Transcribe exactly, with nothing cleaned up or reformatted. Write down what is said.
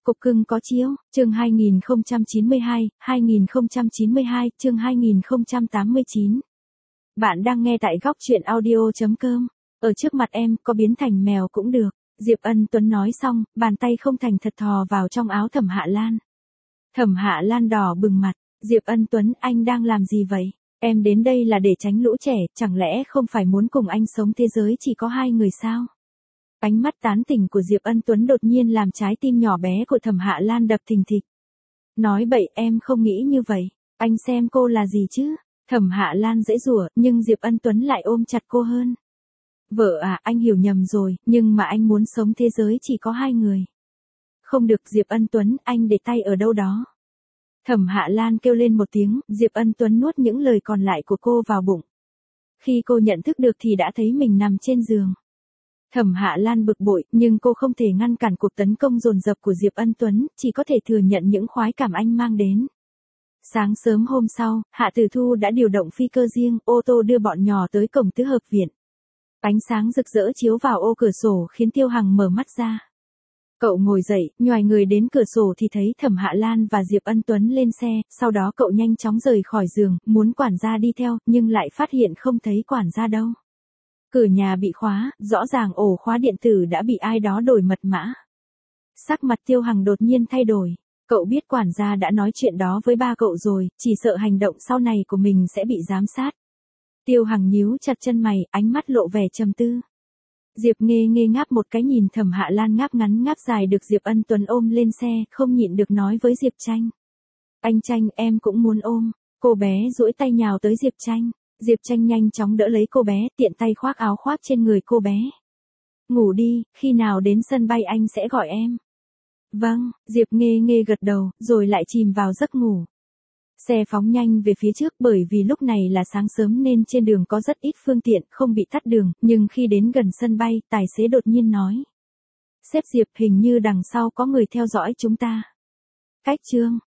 Cục cưng có chiếu, chương hai nghìn không trăm chín mươi hai, hai nghìn không trăm chín mươi hai, chương hai nghìn không trăm tám mươi chín. Bạn đang nghe tại góc truyện audio.com. Ở trước mặt em, có biến thành mèo cũng được. Diệp Ân Tuấn nói xong, bàn tay không thành thật thò vào trong áo Thẩm Hạ Lan. Thẩm Hạ Lan đỏ bừng mặt. Diệp Ân Tuấn, anh đang làm gì vậy? Em đến đây là để tránh lũ trẻ, chẳng lẽ không phải muốn cùng anh sống thế giới chỉ có hai người sao? Ánh mắt tán tỉnh của Diệp Ân Tuấn đột nhiên làm trái tim nhỏ bé của Thẩm Hạ Lan đập thình thịch. Nói bậy, em không nghĩ như vậy. Anh xem cô là gì chứ? Thẩm Hạ Lan giãy giụa, nhưng Diệp Ân Tuấn lại ôm chặt cô hơn. Vợ à, anh hiểu nhầm rồi, nhưng mà anh muốn sống thế giới chỉ có hai người. Không được Diệp Ân Tuấn, anh để tay ở đâu đó. Thẩm Hạ Lan kêu lên một tiếng, Diệp Ân Tuấn nuốt những lời còn lại của cô vào bụng. Khi cô nhận thức được thì đã thấy mình nằm trên giường. Thẩm Hạ Lan bực bội, nhưng cô không thể ngăn cản cuộc tấn công dồn dập của Diệp Ân Tuấn, chỉ có thể thừa nhận những khoái cảm anh mang đến. Sáng sớm hôm sau, Hạ Tử Thu đã điều động phi cơ riêng, ô tô đưa bọn nhỏ tới cổng tứ hợp viện. Ánh sáng rực rỡ chiếu vào ô cửa sổ khiến Tiêu Hằng mở mắt ra. Cậu ngồi dậy, nhoài người đến cửa sổ thì thấy Thẩm Hạ Lan và Diệp Ân Tuấn lên xe, sau đó cậu nhanh chóng rời khỏi giường, muốn quản gia đi theo, nhưng lại phát hiện không thấy quản gia đâu. Cửa nhà bị khóa, rõ ràng ổ khóa điện tử đã bị ai đó đổi mật mã. Sắc mặt Tiêu Hằng đột nhiên thay đổi. Cậu biết quản gia đã nói chuyện đó với ba cậu rồi, chỉ sợ hành động sau này của mình sẽ bị giám sát. Tiêu Hằng nhíu chặt chân mày, ánh mắt lộ vẻ trầm tư. Diệp Nghê Nghê ngáp một cái nhìn Thẩm Hạ Lan ngáp ngắn ngáp dài được Diệp Ân Tuấn ôm lên xe, không nhịn được nói với Diệp Tranh. Anh Tranh, em cũng muốn ôm. Cô bé duỗi tay nhào tới Diệp Tranh. Diệp Tranh nhanh chóng đỡ lấy cô bé, tiện tay khoác áo khoác trên người cô bé. Ngủ đi, khi nào đến sân bay anh sẽ gọi em. Vâng, Diệp Nghê Nghê gật đầu, rồi lại chìm vào giấc ngủ. Xe phóng nhanh về phía trước bởi vì lúc này là sáng sớm nên trên đường có rất ít phương tiện, không bị tắt đường, nhưng khi đến gần sân bay, tài xế đột nhiên nói. Sếp Diệp, hình như đằng sau có người theo dõi chúng ta. Cách chương,